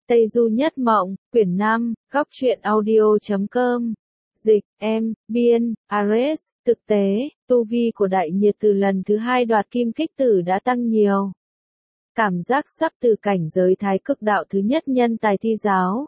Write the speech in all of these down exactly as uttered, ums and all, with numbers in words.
Tây Du Nhất Mộng, quyển năm, góc truyện audio chấm com. Dịch, em, biên, Ares, thực tế, tu vi của Đại Nhiệt từ lần thứ hai đoạt kim kích tử đã tăng nhiều. Cảm giác sắp từ cảnh giới thái cực đạo thứ nhất nhân tài thi giáo.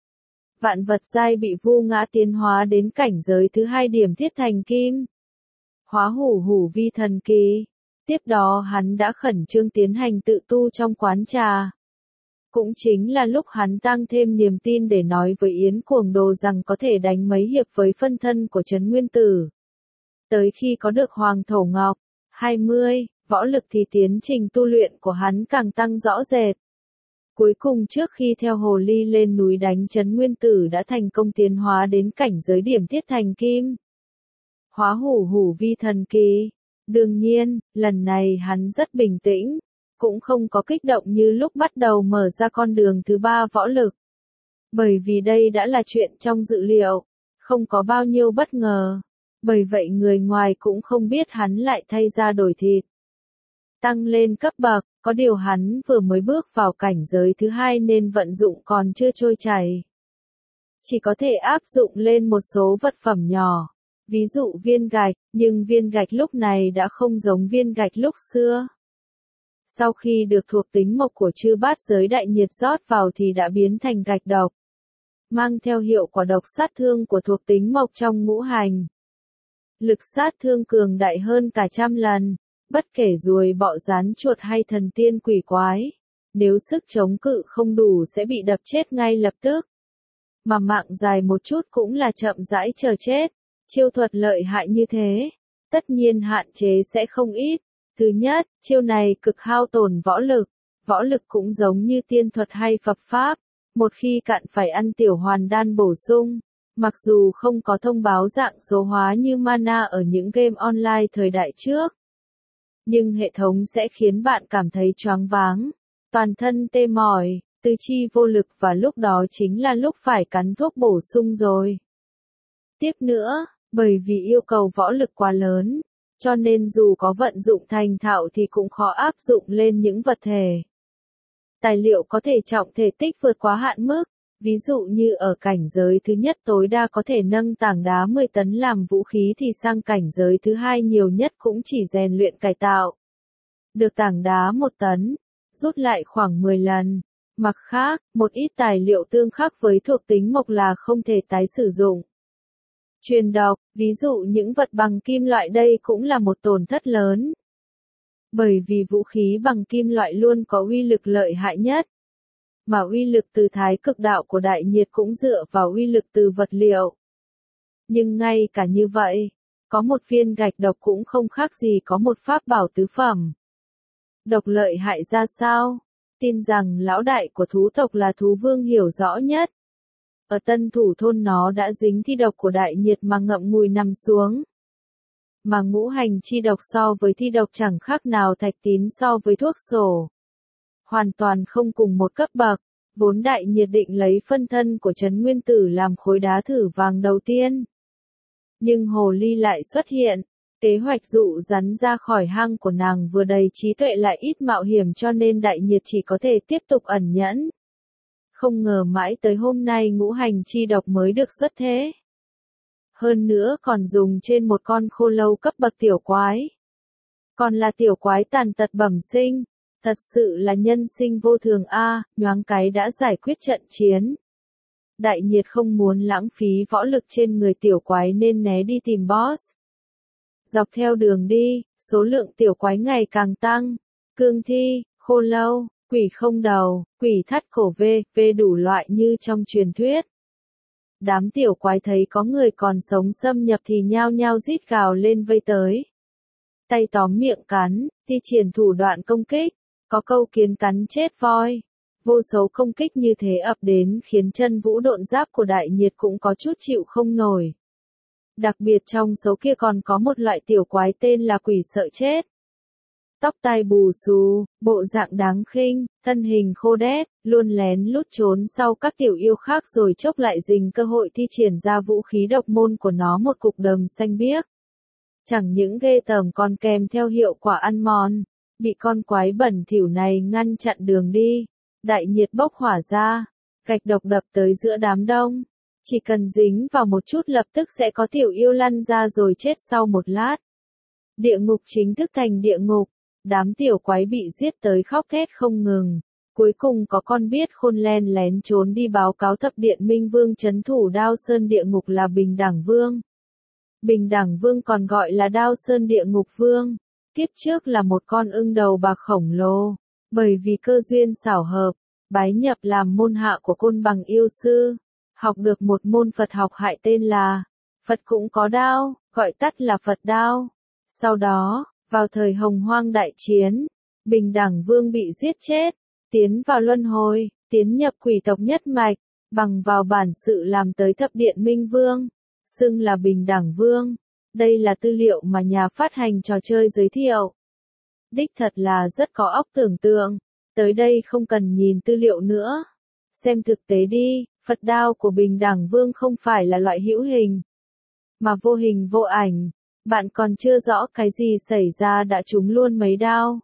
Vạn vật giai bị vu ngã tiến hóa đến cảnh giới thứ hai điểm thiết thành kim. Hóa hủ hủ vi thần kỳ. Tiếp đó hắn đã khẩn trương tiến hành tự tu trong quán trà. Cũng chính là lúc hắn tăng thêm niềm tin để nói với Yến Cuồng Đồ rằng có thể đánh mấy hiệp với phân thân của Trấn Nguyên Tử. Tới khi có được Hoàng Thổ Ngọc, hai mươi, võ lực thì tiến trình tu luyện của hắn càng tăng rõ rệt. Cuối cùng trước khi theo Hồ Ly lên núi đánh Trấn Nguyên Tử đã thành công tiến hóa đến cảnh giới điểm thiết thành kim. Hóa hủ hủ vi thần kỳ. Đương nhiên, lần này hắn rất bình tĩnh, cũng không có kích động như lúc bắt đầu mở ra con đường thứ ba võ lực. Bởi vì đây đã là chuyện trong dự liệu, không có bao nhiêu bất ngờ. Bởi vậy người ngoài cũng không biết hắn lại thay ra đổi thịt. Tăng lên cấp bậc, có điều hắn vừa mới bước vào cảnh giới thứ hai nên vận dụng còn chưa trôi chảy. Chỉ có thể áp dụng lên một số vật phẩm nhỏ. Ví dụ viên gạch, nhưng viên gạch lúc này đã không giống viên gạch lúc xưa. Sau khi được thuộc tính mộc của chư bát giới đại nhiệt rót vào thì đã biến thành gạch độc. Mang theo hiệu quả độc sát thương của thuộc tính mộc trong ngũ hành. Lực sát thương cường đại hơn cả trăm lần, bất kể ruồi bọ rắn chuột hay thần tiên quỷ quái. Nếu sức chống cự không đủ sẽ bị đập chết ngay lập tức. Mà mạng dài một chút cũng là chậm rãi chờ chết. Chiêu thuật lợi hại như thế, tất nhiên hạn chế sẽ không ít. Thứ nhất, chiêu này cực hao tổn võ lực, võ lực cũng giống như tiên thuật hay Phật pháp, một khi cạn phải ăn tiểu hoàn đan bổ sung. Mặc dù không có thông báo dạng số hóa như mana ở những game online thời đại trước, nhưng hệ thống sẽ khiến bạn cảm thấy choáng váng, toàn thân tê mỏi, tứ chi vô lực và lúc đó chính là lúc phải cắn thuốc bổ sung rồi. Tiếp nữa, bởi vì yêu cầu võ lực quá lớn, cho nên dù có vận dụng thành thạo thì cũng khó áp dụng lên những vật thể. Tài liệu có thể trọng thể tích vượt quá hạn mức, ví dụ như ở cảnh giới thứ nhất tối đa có thể nâng tảng đá mười tấn làm vũ khí thì sang cảnh giới thứ hai nhiều nhất cũng chỉ rèn luyện cải tạo. Được tảng đá một tấn, rút lại khoảng mười lần. Mặt khác, một ít tài liệu tương khắc với thuộc tính mộc là không thể tái sử dụng. Truyền độc, ví dụ những vật bằng kim loại đây cũng là một tổn thất lớn. Bởi vì vũ khí bằng kim loại luôn có uy lực lợi hại nhất. Mà uy lực từ thái cực đạo của Đại Nhiệt cũng dựa vào uy lực từ vật liệu. Nhưng ngay cả như vậy, có một viên gạch độc cũng không khác gì có một pháp bảo tứ phẩm. Độc lợi hại ra sao? Tin rằng lão đại của thú tộc là thú vương hiểu rõ nhất. Ở Tân Thủ thôn nó đã dính thi độc của Đại Nhiệt mà ngậm ngùi nằm xuống. Mà ngũ hành chi độc so với thi độc chẳng khác nào thạch tín so với thuốc sổ. Hoàn toàn không cùng một cấp bậc, vốn Đại Nhiệt định lấy phân thân của Trấn Nguyên Tử làm khối đá thử vàng đầu tiên. Nhưng Hồ Ly lại xuất hiện, kế hoạch dụ rắn ra khỏi hang của nàng vừa đầy trí tuệ lại ít mạo hiểm cho nên Đại Nhiệt chỉ có thể tiếp tục ẩn nhẫn. Không ngờ mãi tới hôm nay ngũ hành chi độc mới được xuất thế. Hơn nữa còn dùng trên một con khô lâu cấp bậc tiểu quái. Còn là tiểu quái tàn tật bẩm sinh, thật sự là nhân sinh vô thường a, à, nhoáng cái đã giải quyết trận chiến. Đại Nhiệt không muốn lãng phí võ lực trên người tiểu quái nên né đi tìm boss. Dọc theo đường đi, số lượng tiểu quái ngày càng tăng, cương thi, khô lâu, quỷ không đầu, quỷ thắt cổ vê, vê đủ loại như trong truyền thuyết. Đám tiểu quái thấy có người còn sống xâm nhập thì nhao nhao rít gào lên vây tới. Tay tóm miệng cắn, thi triển thủ đoạn công kích, có câu kiến cắn chết voi. Vô số công kích như thế ập đến khiến chân vũ độn giáp của Đại Nhiệt cũng có chút chịu không nổi. Đặc biệt trong số kia còn có một loại tiểu quái tên là quỷ sợ chết. Tóc tai bù xù, bộ dạng đáng khinh, thân hình khô đét, luôn lén lút trốn sau các tiểu yêu khác rồi chốc lại dình cơ hội thi triển ra vũ khí độc môn của nó một cục đờm xanh biếc. Chẳng những ghê tởm còn kèm theo hiệu quả ăn mòn, bị con quái bẩn thỉu này ngăn chặn đường đi. Đại Nhiệt bốc hỏa ra, Gạch độc đập tới giữa đám đông. Chỉ cần dính vào một chút lập tức sẽ có tiểu yêu lăn ra rồi chết sau một lát. Địa ngục chính thức thành địa ngục. Đám tiểu quái bị giết tới khóc thét không ngừng. Cuối cùng có con biết khôn len lén trốn đi báo cáo thập điện minh vương trấn thủ Đao Sơn địa ngục là Bình Đẳng Vương. Bình Đẳng Vương còn gọi là Đao Sơn địa ngục vương. Tiếp trước là một con ưng đầu bạc khổng lồ. Bởi vì cơ duyên xảo hợp, bái nhập làm môn hạ của Côn Bằng yêu sư. Học được một môn Phật học hại tên là Phật cũng có đao, gọi tắt là Phật đao. Sau đó, vào thời Hồng Hoang đại chiến, Bình Đẳng Vương bị giết chết, tiến vào luân hồi, tiến nhập quỷ tộc nhất mạch, bằng vào bản sự làm tới thập điện minh vương, xưng là Bình Đẳng Vương. Đây là tư liệu mà nhà phát hành trò chơi giới thiệu. Đích thật là rất có óc tưởng tượng, tới đây không cần nhìn tư liệu nữa. Xem thực tế đi, Phật đao của Bình Đẳng Vương không phải là loại hữu hình, mà vô hình vô ảnh. Bạn còn chưa rõ cái gì xảy ra đã trúng luôn mấy đao.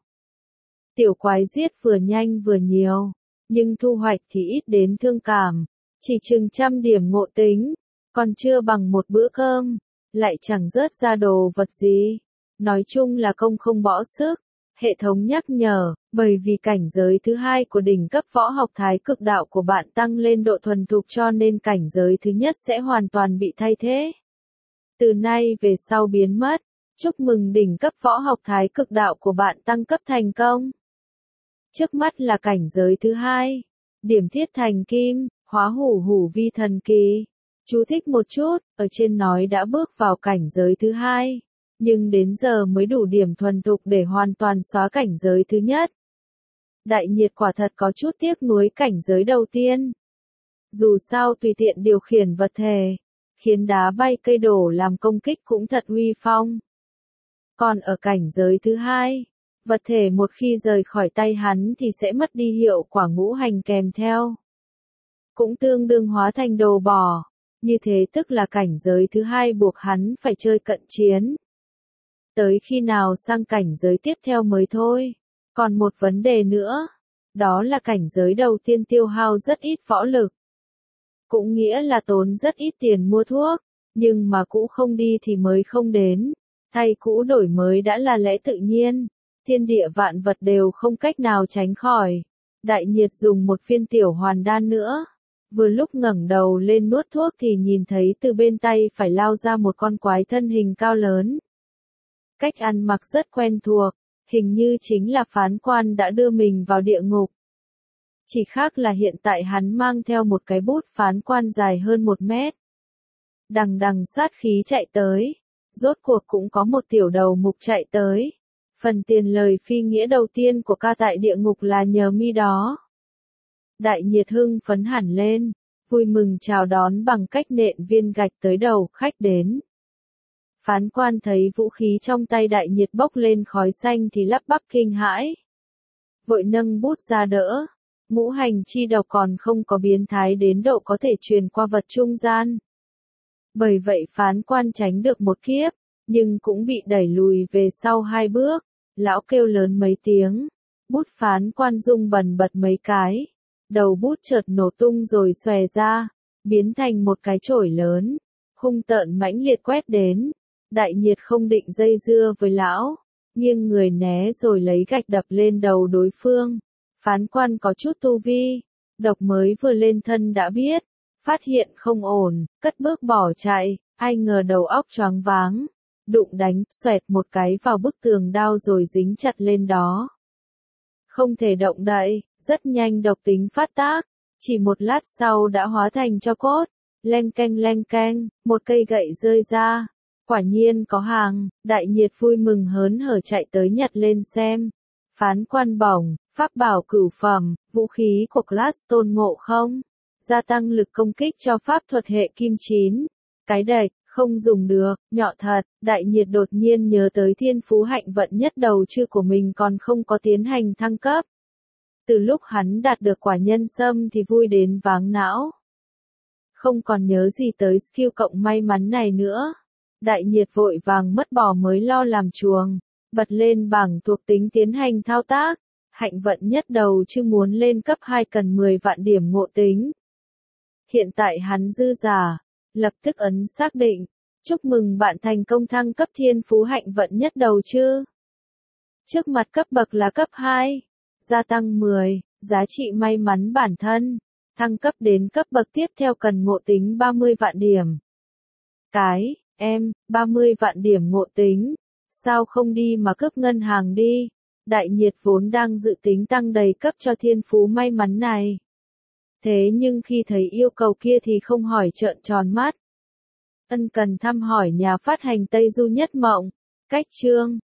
Tiểu quái giết vừa nhanh vừa nhiều, nhưng thu hoạch thì ít đến thương cảm. Chỉ chừng trăm điểm ngộ tính, còn chưa bằng một bữa cơm, lại chẳng rớt ra đồ vật gì. Nói chung là công không bỏ sức. Hệ thống nhắc nhở, bởi vì cảnh giới thứ hai của đỉnh cấp võ học thái cực đạo của bạn tăng lên độ thuần thục cho nên cảnh giới thứ nhất sẽ hoàn toàn bị thay thế. Từ nay về sau biến mất. Chúc mừng đỉnh cấp võ học thái cực đạo của bạn tăng cấp thành công. Trước mắt là cảnh giới thứ hai. Điểm thiết thành kim, hóa hủ hủ vi thần kỳ. Chú thích một chút, ở trên nói đã bước vào cảnh giới thứ hai. Nhưng đến giờ mới đủ điểm thuần thục để hoàn toàn xóa cảnh giới thứ nhất. Đại nhiệt quả thật có chút tiếc nuối cảnh giới đầu tiên. Dù sao tùy tiện điều khiển vật thể, khiến đá bay cây đổ làm công kích cũng thật uy phong. Còn ở cảnh giới thứ hai, vật thể một khi rời khỏi tay hắn thì sẽ mất đi hiệu quả ngũ hành kèm theo. Cũng tương đương hóa thành đồ bỏ. Như thế tức là cảnh giới thứ hai buộc hắn phải chơi cận chiến. Tới khi nào sang cảnh giới tiếp theo mới thôi. Còn một vấn đề nữa, đó là cảnh giới đầu tiên tiêu hao rất ít võ lực. Cũng nghĩa là tốn rất ít tiền mua thuốc, nhưng mà cũ không đi thì mới không đến. Thay cũ đổi mới đã là lẽ tự nhiên, thiên địa vạn vật đều không cách nào tránh khỏi. Đại nhiệt dùng một viên tiểu hoàn đan nữa. Vừa lúc ngẩng đầu lên nuốt thuốc thì nhìn thấy từ bên tay phải lao ra một con quái thân hình cao lớn. Cách ăn mặc rất quen thuộc, hình như chính là phán quan đã đưa mình vào địa ngục. Chỉ khác là hiện tại hắn mang theo một cái bút phán quan dài hơn một mét. Đằng đằng sát khí chạy tới, rốt cuộc cũng có một tiểu đầu mục chạy tới. Phần tiền lời phi nghĩa đầu tiên của ca tại địa ngục là nhờ mi đó. Đại nhiệt hưng phấn hẳn lên, vui mừng chào đón bằng cách nện viên gạch tới đầu khách đến. Phán quan thấy vũ khí trong tay đại nhiệt bốc lên khói xanh thì lắp bắp kinh hãi. Vội nâng bút ra đỡ, ngũ hành chi độc còn không có biến thái đến độ có thể truyền qua vật trung gian. Bởi vậy phán quan tránh được một kiếp, nhưng cũng bị đẩy lùi về sau hai bước. Lão kêu lớn mấy tiếng, bút phán quan rung bần bật mấy cái. Đầu bút chợt nổ tung rồi xòe ra, biến thành một cái chổi lớn, hung tợn mãnh liệt quét đến. Đại nhiệt không định dây dưa với lão, nghiêng người né rồi lấy gạch đập lên đầu đối phương. Phán quan có chút tu vi, độc mới vừa lên thân đã biết, phát hiện không ổn, cất bước bỏ chạy, ai ngờ đầu óc choáng váng, đụng đánh, xoẹt một cái vào bức tường đao rồi dính chặt lên đó. Không thể động đậy, rất nhanh độc tính phát tác, chỉ một lát sau đã hóa thành tro cốt, leng keng leng keng, một cây gậy rơi ra. Quả nhiên có hàng, đại nhiệt vui mừng hớn hở chạy tới nhặt lên xem. Phán quan bổng, pháp bảo cửu phẩm, vũ khí của Gladstone ngộ không? Gia tăng lực công kích cho pháp thuật hệ kim chín. Cái đệch, không dùng được, nhọ thật, đại nhiệt đột nhiên nhớ tới thiên phú hạnh vận nhất đầu chư của mình còn không có tiến hành thăng cấp. Từ lúc hắn đạt được quả nhân sâm thì vui đến váng não. Không còn nhớ gì tới skill cộng may mắn này nữa. Đại nhiệt vội vàng mất bỏ mới lo làm chuồng, bật lên bảng thuộc tính tiến hành thao tác. Hạnh vận nhất đầu chứ muốn lên cấp hai cần mười vạn điểm ngộ tính, Hiện tại hắn dư giả, lập tức ấn xác định. Chúc mừng bạn thành công thăng cấp thiên phú hạnh vận nhất đầu chứ. Trước mặt cấp bậc là cấp hai. Gia tăng mười, giá trị may mắn bản thân. Thăng cấp đến cấp bậc tiếp theo cần ngộ tính ba mươi vạn điểm. Cái, em, ba mươi vạn điểm ngộ tính. Sao không đi mà cướp ngân hàng đi? Đại nhiệt vốn đang dự tính tăng đầy cấp cho thiên phú may mắn này. Thế nhưng khi thấy yêu cầu kia thì không hỏi trợn tròn mắt. Ân cần thăm hỏi nhà phát hành Tây Du Nhất Mộng. Cách chương